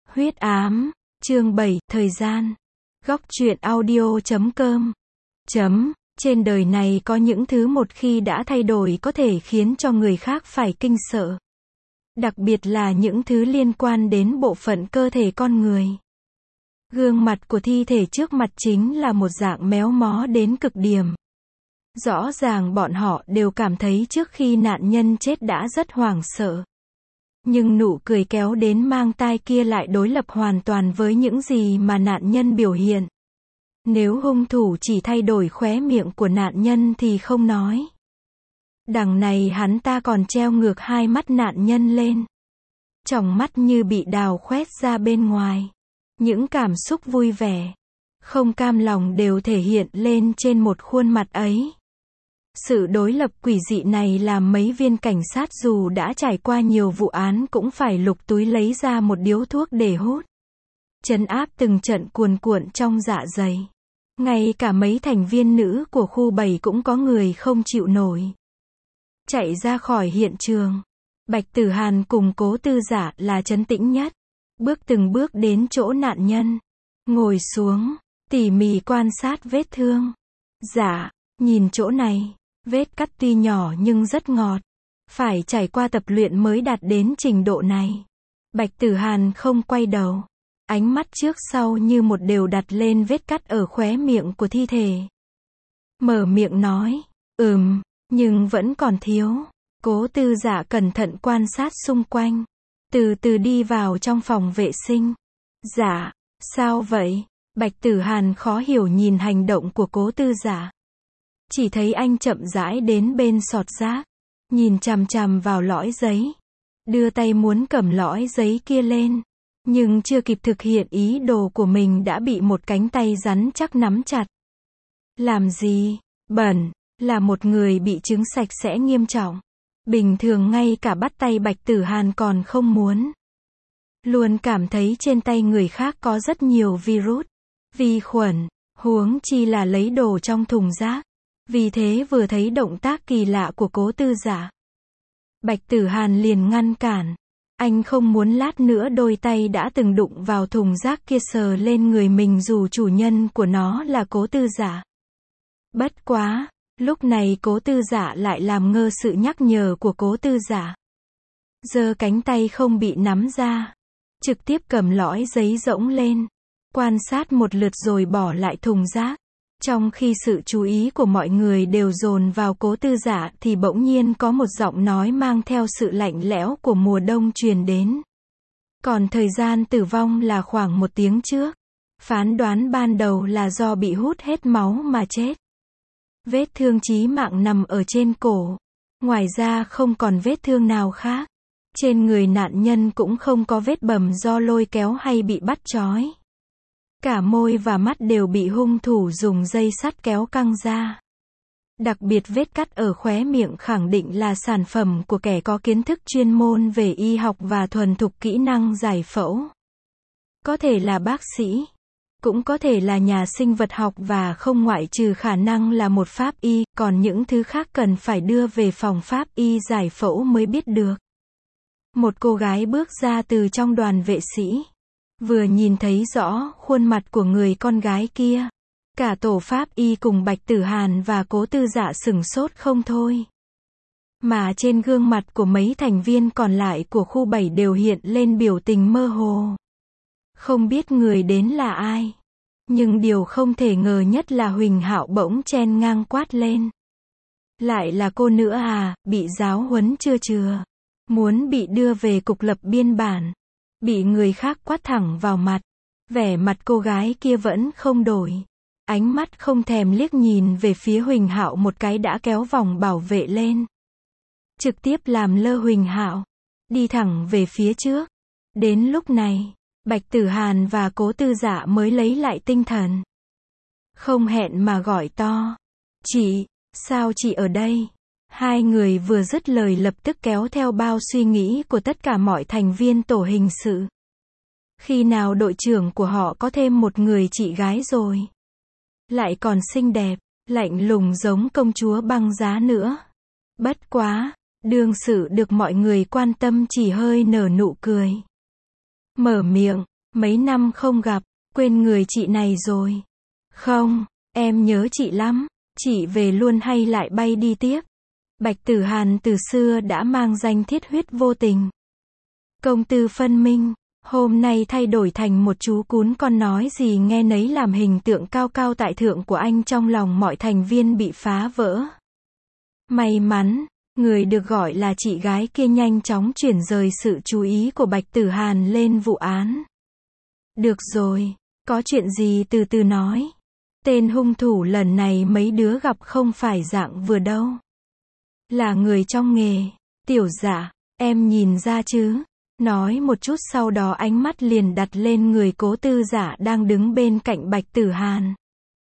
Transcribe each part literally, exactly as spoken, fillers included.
Huyết ám, chương bảy, thời gian. Góc truyện audio chấm com. Chấm, trên đời này có những thứ một khi đã thay đổi có thể khiến cho người khác phải kinh sợ. Đặc biệt là những thứ liên quan đến bộ phận cơ thể con người. Gương mặt của thi thể trước mặt chính là một dạng méo mó đến cực điểm. Rõ ràng bọn họ đều cảm thấy trước khi nạn nhân chết đã rất hoảng sợ. Nhưng nụ cười kéo đến mang tai kia lại đối lập hoàn toàn với những gì mà nạn nhân biểu hiện. Nếu hung thủ chỉ thay đổi khóe miệng của nạn nhân thì không nói. Đằng này hắn ta còn treo ngược hai mắt nạn nhân lên. Tròng mắt như bị đào khoét ra bên ngoài. Những cảm xúc vui vẻ, không cam lòng đều thể hiện lên trên một khuôn mặt ấy. Sự đối lập quỷ dị này làm mấy viên cảnh sát dù đã trải qua nhiều vụ án cũng phải lục túi lấy ra một điếu thuốc để hút. Trấn áp từng trận cuồn cuộn trong dạ dày. Ngay cả mấy thành viên nữ của khu bảy cũng có người không chịu nổi. Chạy ra khỏi hiện trường. Bạch Tử Hàn cùng Cố Tư Giả là trấn tĩnh nhất. Bước từng bước đến chỗ nạn nhân. Ngồi xuống, tỉ mỉ quan sát vết thương. Dạ, nhìn chỗ này. Vết cắt tuy nhỏ nhưng rất ngọt. Phải trải qua tập luyện mới đạt đến trình độ này. Bạch Tử Hàn không quay đầu. Ánh mắt trước sau như một đều đặt lên vết cắt ở khóe miệng của thi thể. Mở miệng nói, ừm, nhưng vẫn còn thiếu. Cố Tư Giả cẩn thận quan sát xung quanh. Từ từ đi vào trong phòng vệ sinh. Dạ, sao vậy? Bạch Tử Hàn khó hiểu nhìn hành động của Cố Tư Giả. Chỉ thấy anh chậm rãi đến bên sọt rác. Nhìn chằm chằm vào lõi giấy. Đưa tay muốn cầm lõi giấy kia lên. Nhưng chưa kịp thực hiện ý đồ của mình đã bị một cánh tay rắn chắc nắm chặt. Làm gì? Bẩn. Là một người bị chứng sạch sẽ nghiêm trọng. Bình thường ngay cả bắt tay Bạch Tử Hàn còn không muốn. Luôn cảm thấy trên tay người khác có rất nhiều virus, vi khuẩn, huống chi là lấy đồ trong thùng rác. Vì thế vừa thấy động tác kỳ lạ của Cố Tư Giả, Bạch Tử Hàn liền ngăn cản. Anh không muốn lát nữa đôi tay đã từng đụng vào thùng rác kia sờ lên người mình dù chủ nhân của nó là Cố Tư Giả. Bất quá, lúc này Cố Tư Giả lại làm ngơ sự nhắc nhở của Cố Tư Giả. Giơ cánh tay không bị nắm ra. Trực tiếp cầm lõi giấy rỗng lên. Quan sát một lượt rồi bỏ lại thùng rác. Trong khi sự chú ý của mọi người đều dồn vào Cố Tư Giả thì bỗng nhiên có một giọng nói mang theo sự lạnh lẽo của mùa đông truyền đến. Còn thời gian tử vong là khoảng một tiếng trước. Phán đoán ban đầu là do bị hút hết máu mà chết. Vết thương chí mạng nằm ở trên cổ. Ngoài ra không còn vết thương nào khác. Trên người nạn nhân cũng không có vết bầm do lôi kéo hay bị bắt trói. Cả môi và mắt đều bị hung thủ dùng dây sắt kéo căng ra. Đặc biệt vết cắt ở khóe miệng khẳng định là sản phẩm của kẻ có kiến thức chuyên môn về y học và thuần thục kỹ năng giải phẫu. Có thể là bác sĩ, cũng có thể là nhà sinh vật học và không ngoại trừ khả năng là một pháp y, còn những thứ khác cần phải đưa về phòng pháp y giải phẫu mới biết được. Một cô gái bước ra từ trong đoàn vệ sĩ. Vừa nhìn thấy rõ khuôn mặt của người con gái kia. Cả tổ pháp y cùng Bạch Tử Hàn và Cố Tư Giả sửng sốt không thôi. Mà trên gương mặt của mấy thành viên còn lại của khu bảy đều hiện lên biểu tình mơ hồ. Không biết người đến là ai. Nhưng điều không thể ngờ nhất là Huỳnh Hạo bỗng chen ngang quát lên. Lại là cô nữa à, bị giáo huấn chưa chừa. Muốn bị đưa về cục lập biên bản. Bị người khác quát thẳng vào mặt. Vẻ mặt cô gái kia vẫn không đổi. Ánh mắt không thèm liếc nhìn về phía Huỳnh Hạo một cái đã kéo vòng bảo vệ lên. Trực tiếp làm lơ Huỳnh Hạo. Đi thẳng về phía trước. Đến lúc này, Bạch Tử Hàn và Cố Tư Giả mới lấy lại tinh thần. Không hẹn mà gọi to. Chị, sao chị ở đây? Hai người vừa dứt lời lập tức kéo theo bao suy nghĩ của tất cả mọi thành viên tổ hình sự. Khi nào đội trưởng của họ có thêm một người chị gái rồi? Lại còn xinh đẹp, lạnh lùng giống công chúa băng giá nữa. Bất quá, đương sự được mọi người quan tâm chỉ hơi nở nụ cười. Mở miệng, Mấy năm không gặp, quên người chị này rồi. Không, em nhớ chị lắm, chị về luôn hay lại bay đi tiếp? Bạch Tử Hàn từ xưa đã mang danh thiết huyết vô tình. Công tư phân minh, hôm nay thay đổi thành một chú cún con nói gì nghe nấy làm hình tượng cao cao tại thượng của anh trong lòng mọi thành viên bị phá vỡ. May mắn, người được gọi là chị gái kia nhanh chóng chuyển rời sự chú ý của Bạch Tử Hàn lên vụ án. Được rồi, có chuyện gì từ từ nói. Tên hung thủ lần này mấy đứa gặp không phải dạng vừa đâu. Là người trong nghề. Tiểu Dạ, em nhìn ra chứ? Nói một chút sau đó ánh mắt liền đặt lên người Cố Tư Dạ đang đứng bên cạnh Bạch Tử Hàn.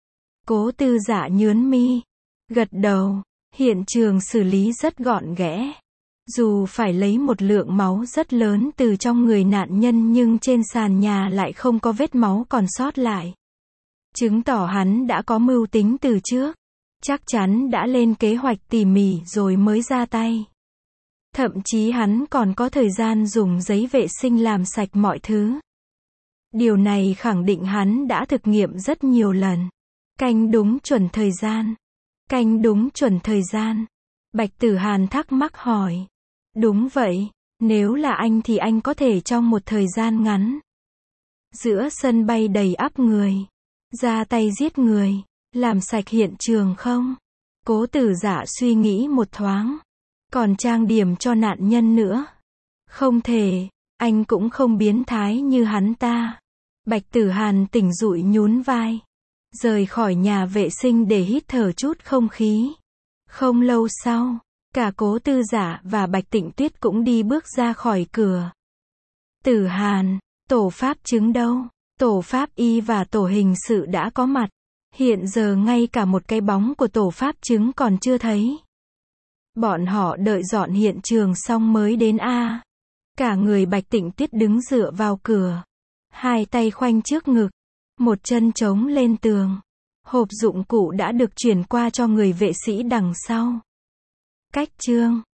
Cố Tư Dạ nhướng mi, gật đầu, hiện trường xử lý rất gọn ghẽ. Dù phải lấy một lượng máu rất lớn từ trong người nạn nhân nhưng trên sàn nhà lại không có vết máu còn sót lại. Chứng tỏ hắn đã có mưu tính từ trước. Chắc chắn đã lên kế hoạch tỉ mỉ rồi mới ra tay. Thậm chí hắn còn có thời gian dùng giấy vệ sinh làm sạch mọi thứ. Điều này khẳng định hắn đã thực nghiệm rất nhiều lần. Canh đúng chuẩn thời gian. Canh đúng chuẩn thời gian. Bạch Tử Hàn thắc mắc hỏi. Đúng vậy, nếu là anh thì anh có thể trong một thời gian ngắn. Giữa sân bay đầy ắp người. Ra tay giết người. Làm sạch hiện trường không? Cố Tử Dạ suy nghĩ một thoáng. Còn trang điểm cho nạn nhân nữa. Không thể, anh cũng không biến thái như hắn ta. Bạch Tử Hàn tỉnh dụi nhún vai. Rời khỏi nhà vệ sinh để hít thở chút không khí. Không lâu sau, cả Cố Tư Dạ và Bạch Tịnh Tuyết cũng đi bước ra khỏi cửa. Tử Hàn, tổ pháp chứng đâu? Tổ pháp y và tổ hình sự đã có mặt. Hiện giờ ngay cả một cái bóng của tổ pháp chứng còn chưa thấy. Bọn họ đợi dọn hiện trường xong mới đến a. Cả người Bạch Tịnh Tuyết đứng dựa vào cửa. Hai tay khoanh trước ngực. Một chân chống lên tường. Hộp dụng cụ đã được chuyển qua cho người vệ sĩ đằng sau. Cách chương